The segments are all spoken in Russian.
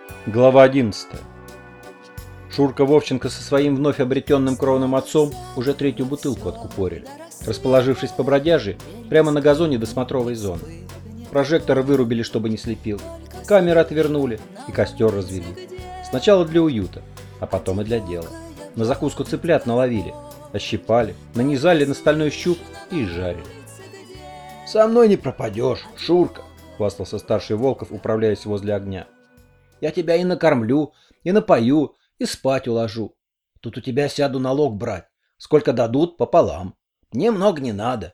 Глава 11. Шурка Вовченко со своим вновь обретенным кровным отцом уже третью бутылку откупорили, расположившись по бродяже прямо на газоне досмотровой зоны. Прожекторы вырубили, чтобы не слепил, камеры отвернули и костер развели. Сначала для уюта, а потом и для дела. На закуску цыплят наловили, ощипали, нанизали на стальной щуп и жарили. «Со мной не пропадешь, Шурка!» — хвастался старший Волков, управляясь возле огня. «Я тебя и накормлю, и напою, и спать уложу. Тут у тебя сяду налог брать. Сколько дадут, пополам. Мне много не надо».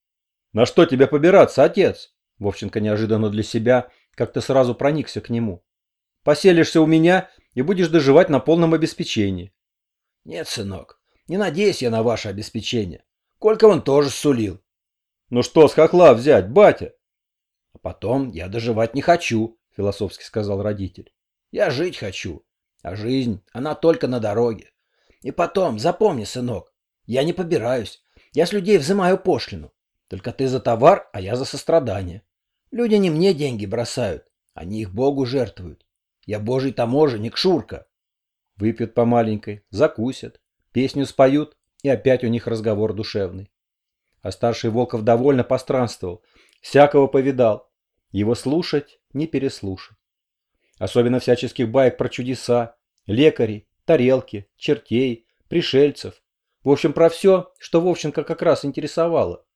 «На что тебе побираться, отец?» Вовченко неожиданно для себя как-то сразу проникся к нему. «Поселишься у меня и будешь доживать на полном обеспечении». «Нет, сынок, не надеюсь я на ваше обеспечение. Колька он тоже сулил». «Ну что с хохла взять, батя?» «А потом я доживать не хочу», — философски сказал родитель. «Я жить хочу. А жизнь, она только на дороге. И потом, запомни, сынок, я не побираюсь. Я с людей взимаю пошлину. Только ты за товар, а я за сострадание. Люди не мне деньги бросают, они их Богу жертвуют. Я Божий таможенник, Шурка». Выпьют по маленькой, закусят, песню споют, и опять у них разговор душевный. А старший Волков довольно постранствовал, всякого повидал. Его слушать, не переслушать. Особенно всяческих баек про чудеса, лекарей, тарелки, чертей, пришельцев. В общем, про все, что Вовченко как раз интересовало.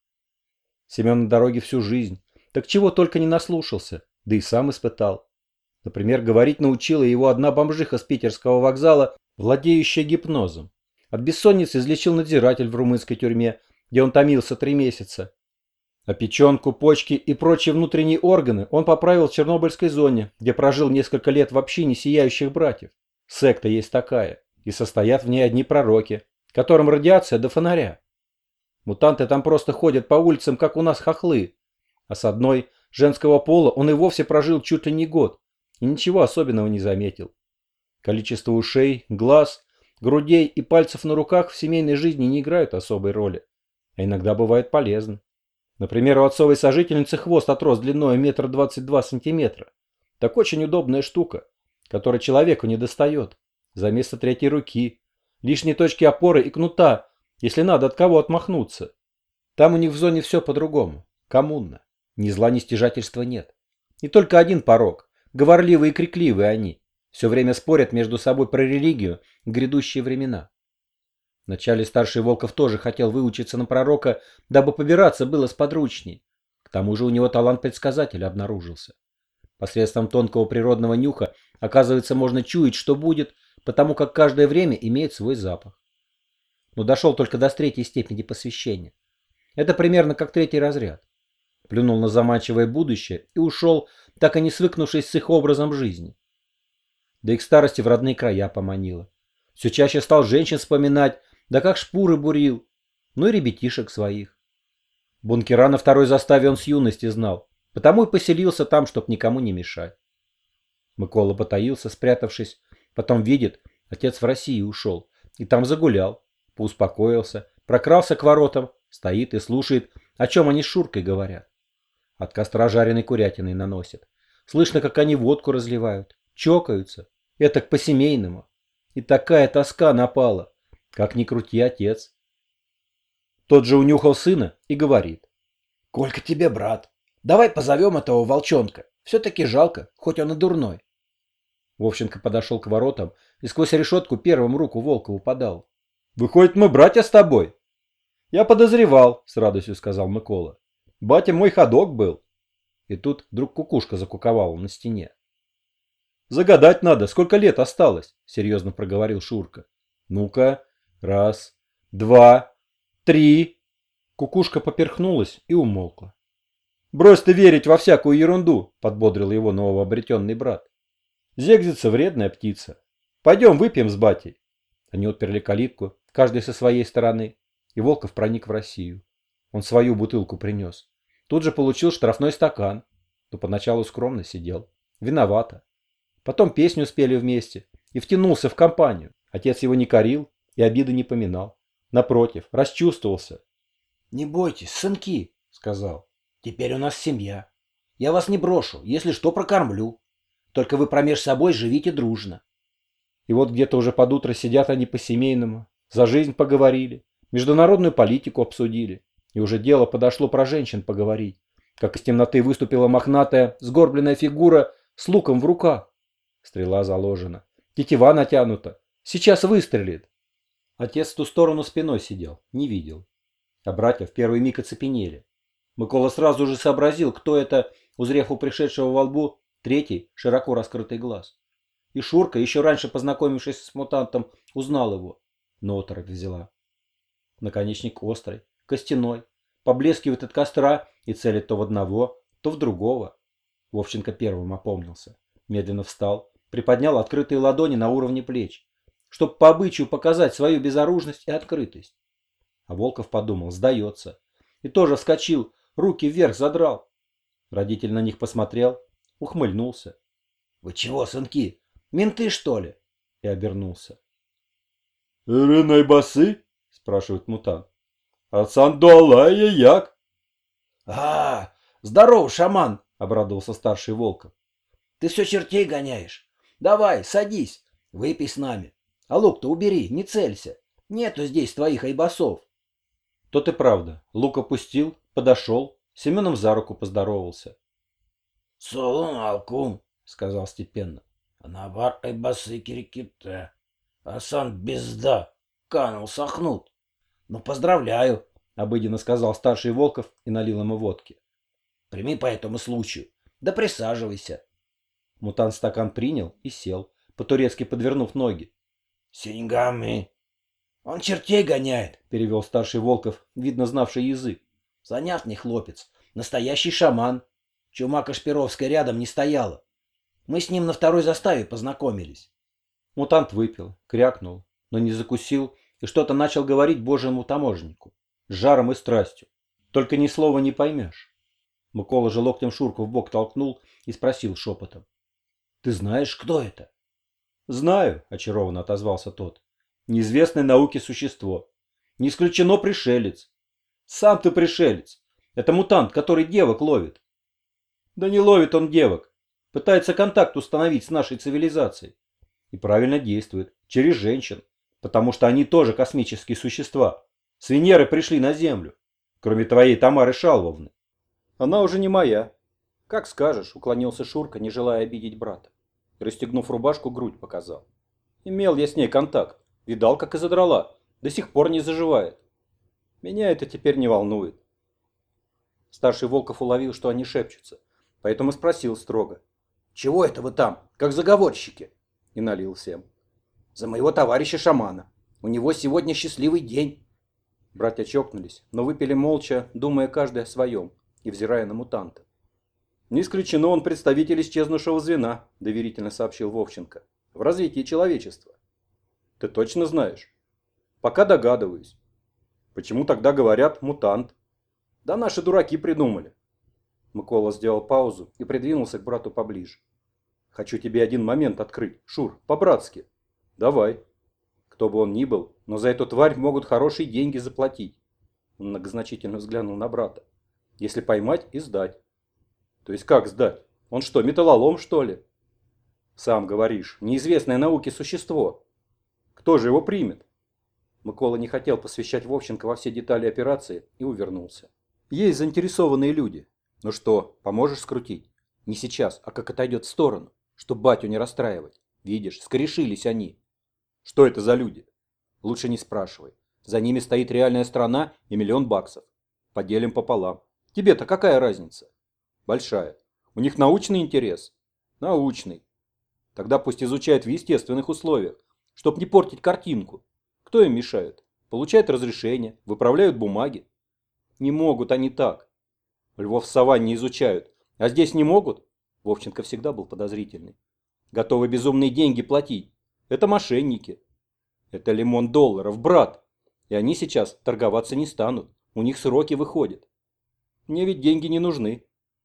Семен на дороге всю жизнь, так чего только не наслушался, да и сам испытал. Например, говорить научила его одна бомжиха с питерского вокзала, владеющая гипнозом. От бессонницы излечил надзиратель в румынской тюрьме, где он томился 3 месяца. А печенку, почки и прочие внутренние органы он поправил в Чернобыльской зоне, где прожил несколько лет в общине сияющих братьев. Секта есть такая, и состоят в ней одни пророки, которым радиация до фонаря. Мутанты там просто ходят по улицам, как у нас хохлы. А с одной женского пола он и вовсе прожил чуть ли не год, и ничего особенного не заметил. Количество ушей, глаз, грудей и пальцев на руках в семейной жизни не играют особой роли, а иногда бывает полезно. Например, у отцовой сожительницы хвост отрос длиной 1,22 м. Так очень удобная штука, которой человеку не достает. За место третьей руки, лишние точки опоры и кнута, если надо от кого отмахнуться. Там у них в зоне все по-другому. Коммунно. Ни зла, ни стяжательства нет. И только один порок. Говорливые и крикливые они. Все время спорят между собой про религию и грядущие времена. Вначале старший Волков тоже хотел выучиться на пророка, дабы побираться было сподручней. К тому же у него талант предсказателя обнаружился. Посредством тонкого природного нюха, оказывается, можно чуять, что будет, потому как каждое время имеет свой запах. Но дошел только до 3-й степени посвящения. Это примерно как 3-й разряд. Плюнул на заманчивое будущее и ушел, так и не свыкнувшись с их образом жизни. Да и к старости в родные края поманило. Все чаще стал женщин вспоминать, да как шпуры бурил, ну и ребятишек своих. Бункера на 2-й заставе он с юности знал, потому и поселился там, чтоб никому не мешать. Микола потаился, спрятавшись, потом видит, отец в Россию ушел, и там загулял, поуспокоился, прокрался к воротам, стоит и слушает, о чем они с Шуркой говорят. От костра жареной курятиной наносят. Слышно, как они водку разливают, чокаются, этак по-семейному. И такая тоска напала. Как ни крути, отец. Тот же унюхал сына и говорит. «Колька тебе, брат, давай позовем этого волчонка. Все-таки жалко, хоть он и дурной». Вовченко подошел к воротам и сквозь решетку первым руку Волкову подал. «Выходит, мы братья с тобой?» «Я подозревал», — с радостью сказал Микола. «Батя мой ходок был». И тут вдруг кукушка закуковала на стене. «Загадать надо, сколько лет осталось», — серьезно проговорил Шурка. «Ну-ка, 1, 2, 3». Кукушка поперхнулась и умолкла. «Брось ты верить во всякую ерунду», — подбодрил его новообретенный брат. «Зегзица вредная птица. Пойдем выпьем с батей». Они отперли калитку, каждый со своей стороны, и Волков проник в Россию. Он свою бутылку принес. Тут же получил штрафной стакан, но поначалу скромно сидел. Виновато. Потом песню спели вместе и втянулся в компанию. Отец его не корил и обиды не поминал. Напротив, расчувствовался. «Не бойтесь, сынки», — сказал. «Теперь у нас семья. Я вас не брошу, если что, прокормлю. Только вы промеж собой живите дружно. И вот где-то уже под утро сидят они по-семейному, за жизнь поговорили, международную политику обсудили. И уже дело подошло про женщин поговорить. Как из темноты выступила мохнатая, сгорбленная фигура с луком в руках. Стрела заложена, тетива натянута. Сейчас выстрелит. Отец в ту сторону спиной сидел, не видел. А братья в первый миг оцепенели. Микола сразу же сообразил, кто это, узрев у пришедшего во лбу третий, широко раскрытый глаз. И Шурка, еще раньше познакомившись с мутантом, узнал его. Но оторопь взяла. Наконечник острый, костяной, поблескивает от костра и целит то в одного, то в другого. Вовченко первым опомнился. Медленно встал, приподнял открытые ладони на уровне плеч, чтобы по обычаю показать свою безоружность и открытость. А Волков подумал, сдается. И тоже вскочил, руки вверх задрал. Родитель на них посмотрел, ухмыльнулся. Вы чего, сынки, менты что ли? И обернулся. «Рынай басы?» – спрашивает мутант. «А сандуалая як?» «А, здорово, шаман!» – обрадовался старший Волков. «Ты все чертей гоняешь. Давай, садись, выпей с нами. А лук-то убери, не целься. Нету здесь твоих айбасов». Тот и правда. Лук опустил, подошел, с Семеном за руку поздоровался. «Салам алкум», — сказал степенно. «Анабар айбасы кириките. Асан безда. Канул сохнут. Ну, поздравляю», — обыденно сказал старший Волков и налил ему водки. «Прими по этому случаю. Да присаживайся». Мутант стакан принял и сел, по-турецки подвернув ноги. «Синьгами». «Он чертей гоняет», — перевел старший Волков, видно знавший язык. «Занятный хлопец. Настоящий шаман. Чума Кашпировская рядом не стояла. Мы с ним на второй заставе познакомились». Мутант выпил, крякнул, но не закусил и что-то начал говорить божьему таможеннику. С жаром и страстью. Только ни слова не поймешь. Микола же локтем Шурку в бок толкнул и спросил шепотом. «Ты знаешь, кто это?» «Знаю», — очарованно отозвался тот. «Неизвестное науке существо. Не исключено пришелец. Сам ты пришелец. Это мутант, который девок ловит». «Да не ловит он девок. Пытается контакт установить с нашей цивилизацией. И правильно действует. Через женщин. Потому что они тоже космические существа. С Венеры пришли на Землю. Кроме твоей Тамары Шалвовны. Она уже не моя». «Как скажешь», — уклонился Шурка, не желая обидеть брата. И, расстегнув рубашку, грудь показал. «Имел я с ней контакт. Видал, как и задрала. До сих пор не заживает. Меня это теперь не волнует». Старший Волков уловил, что они шепчутся, поэтому спросил строго. «Чего это вы там, как заговорщики?» И налил всем. «За моего товарища шамана. У него сегодня счастливый день». Братья чокнулись, но выпили молча, думая каждый о своем и взирая на мутанта. «Не исключено, он представитель исчезнувшего звена», – доверительно сообщил Вовченко. «В развитии человечества». «Ты точно знаешь?» «Пока догадываюсь». «Почему тогда говорят мутант?» «Да наши дураки придумали». Микола сделал паузу и придвинулся к брату поближе. «Хочу тебе один момент открыть, Шур, по-братски». «Давай». «Кто бы он ни был, но за эту тварь могут хорошие деньги заплатить». Он многозначительно взглянул на брата. «Если поймать и сдать». «То есть как сдать? Он что, металлолом, что ли?» «Сам говоришь, неизвестное науке существо. Кто же его примет?» Микола не хотел посвящать Вовченко во все детали операции и увернулся. «Есть заинтересованные люди. Ну что, поможешь скрутить? Не сейчас, а как отойдет в сторону, чтоб батю не расстраивать. Видишь, скорешились они». «Что это за люди?» «Лучше не спрашивай. За ними стоит реальная страна и $1 000 000. Поделим пополам. Тебе-то какая разница?» «Большая. У них научный интерес?» «Научный. Тогда пусть изучают в естественных условиях, чтоб не портить картинку. Кто им мешает? Получают разрешение, выправляют бумаги». «Не могут они так. Львов в саванне изучают, а здесь не могут?» Вовченко всегда был подозрительный. «Готовы безумные деньги платить. Это мошенники. Это $1 000 000, брат. И они сейчас торговаться не станут. У них сроки выходят. Мне ведь деньги не нужны».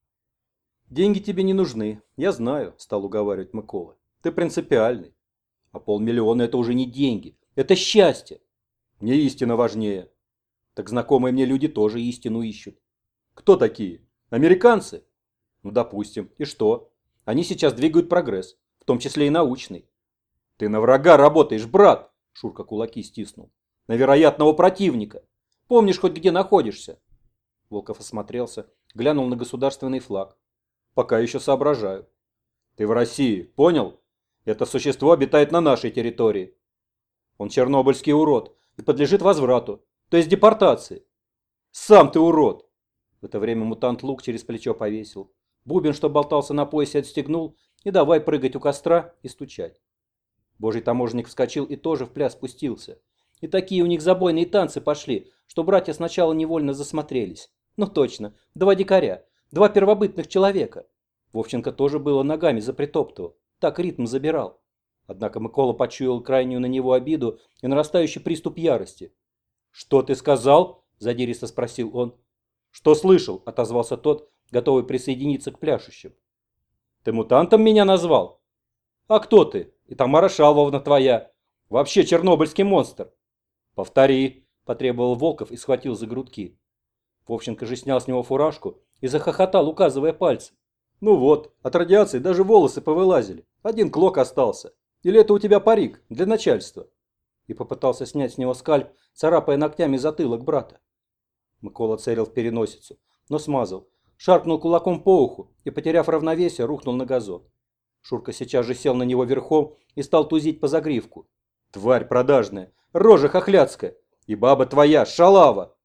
«Деньги тебе не нужны, я знаю», – стал уговаривать Микола. «Ты принципиальный. А 500 000 – это уже не деньги, это счастье. Мне истина важнее». «Так знакомые мне люди тоже истину ищут». «Кто такие? Американцы?» «Ну, допустим. И что? Они сейчас двигают прогресс, в том числе и научный. Ты на врага работаешь, брат, Шурка кулаки стиснул. На вероятного противника. Помнишь хоть где находишься? Волков осмотрелся, глянул на государственный флаг. Пока еще соображаю. Ты в России, понял? Это существо обитает на нашей территории. Он чернобыльский урод и подлежит возврату, то есть депортации. Сам ты урод. В это время мутант лук через плечо повесил. Бубен, что болтался на поясе, отстегнул и давай прыгать у костра и стучать. Божий таможенник вскочил и тоже в пляс спустился. И такие у них забойные танцы пошли, что братья сначала невольно засмотрелись. Ну точно, два дикаря, два первобытных человека. Вовченко тоже было ногами запритоптывал, так ритм забирал. Однако Микола почуял крайнюю на него обиду и нарастающий приступ ярости. «Что ты сказал?» – задиристо спросил он. «Что слышал?» – отозвался тот, готовый присоединиться к пляшущим. «Ты мутантом меня назвал? А кто ты? И Тамара Шалвовна твоя. Вообще чернобыльский монстр». «Повтори», – потребовал Волков и схватил за грудки. Вовченко же снял с него фуражку и захохотал, указывая пальцем. «Ну вот, от радиации даже волосы повылазили. Один клок остался. Или это у тебя парик для начальства?» И попытался снять с него скальп, царапая ногтями затылок брата. Микола целил в переносицу, но смазал. Шаркнул кулаком по уху и, потеряв равновесие, рухнул на газон. Шурка сейчас же сел на него верхом и стал тузить по загривку. «Тварь продажная, рожа хохляцкая! И баба твоя, шалава!»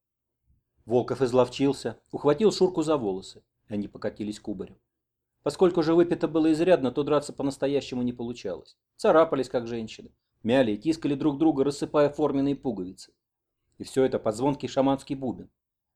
Волков изловчился, ухватил Шурку за волосы, и они покатились кубарем. Поскольку же выпито было изрядно, то драться по-настоящему не получалось. Царапались, как женщины, мяли и тискали друг друга, рассыпая форменные пуговицы. И все это под звонкий шаманский бубен.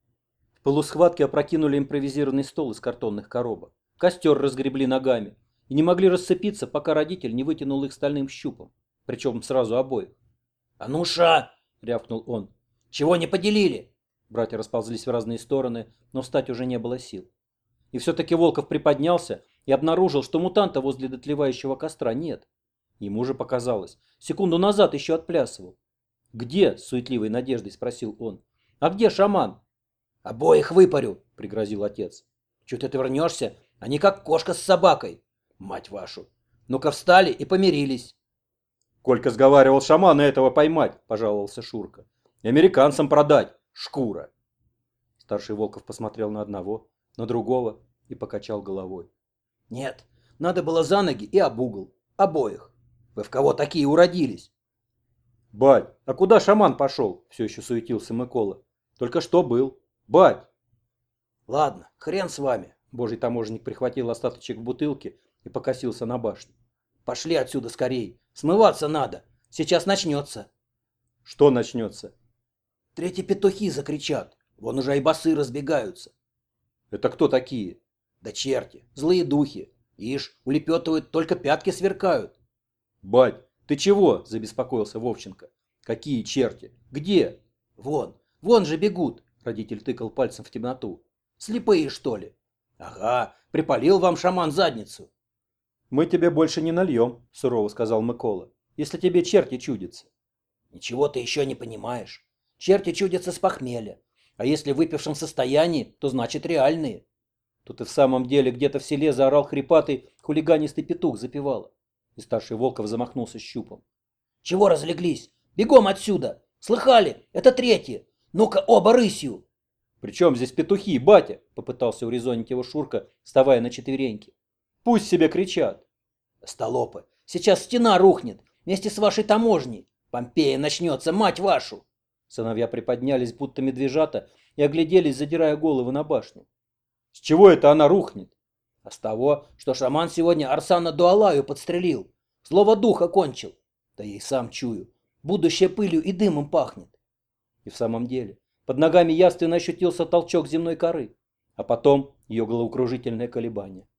В полусхватке опрокинули импровизированный стол из картонных коробок. Костер разгребли ногами и не могли расцепиться, пока родитель не вытянул их стальным щупом. Причем сразу обоих. «А ну, ша!» — рявкнул он. «Чего не поделили?» Братья расползлись в разные стороны, но встать уже не было сил. И все-таки Волков приподнялся и обнаружил, что мутанта возле дотлевающего костра нет. Ему же показалось. Секунду назад еще отплясывал. «Где?» — с суетливой надеждой спросил он. «А где шаман?» «Обоих выпарю!» — пригрозил отец. «Чуть ты вернешься, они как кошка с собакой. Мать вашу! Ну-ка встали и помирились!» «Колька сговаривал шамана этого поймать», – пожаловался Шурка. «И американцам продать. Шкура». Старший Волков посмотрел на одного, на другого и покачал головой. «Нет, надо было за ноги и об угол. Обоих. Вы в кого такие уродились?» «Бать, а куда шаман пошел?» – все еще суетился Микола. «Только что был. Бать!» «Ладно, хрен с вами», – Божий таможенник прихватил остаточек в бутылке и покосился на башню. «Пошли отсюда скорей. Смываться надо. Сейчас начнется». «Что начнется?» «Третьи петухи закричат. Вон уже и басы разбегаются». «Это кто такие?» «Да черти, злые духи. Ишь, улепетывают, только пятки сверкают». «Бать, ты чего?» – забеспокоился Вовченко. «Какие черти? Где?» Вон же бегут», — родитель тыкал пальцем в темноту. «Слепые, что ли?» «Ага, припалил вам шаман задницу». «Мы тебе больше не нальем», – сурово сказал Микола, – «если тебе черти чудятся». «Ничего ты еще не понимаешь. Черти чудятся с похмелья. А если в выпившем состоянии, то значит реальные». Тут и в самом деле где-то в селе заорал хрипатый, хулиганистый петух запевало. И старший Волков замахнулся щупом. «Чего разлеглись? Бегом отсюда! Слыхали? Это третьи! Ну-ка оба рысью!» «При чем здесь петухи, батя?» – попытался урезонить его Шурка, вставая на четвереньки. «Пусть себе кричат». «Остолопы, сейчас стена рухнет вместе с вашей таможней. Помпея начнется, мать вашу!» Сыновья приподнялись, будто медвежата, и огляделись, задирая головы на башню. «С чего это она рухнет?» «А с того, что шаман сегодня Арсана Дуалаю подстрелил. Слово духа кончил. Да я и сам чую. Будущее пылью и дымом пахнет». И в самом деле, под ногами явственно ощутился толчок земной коры, а потом ее головокружительное колебание.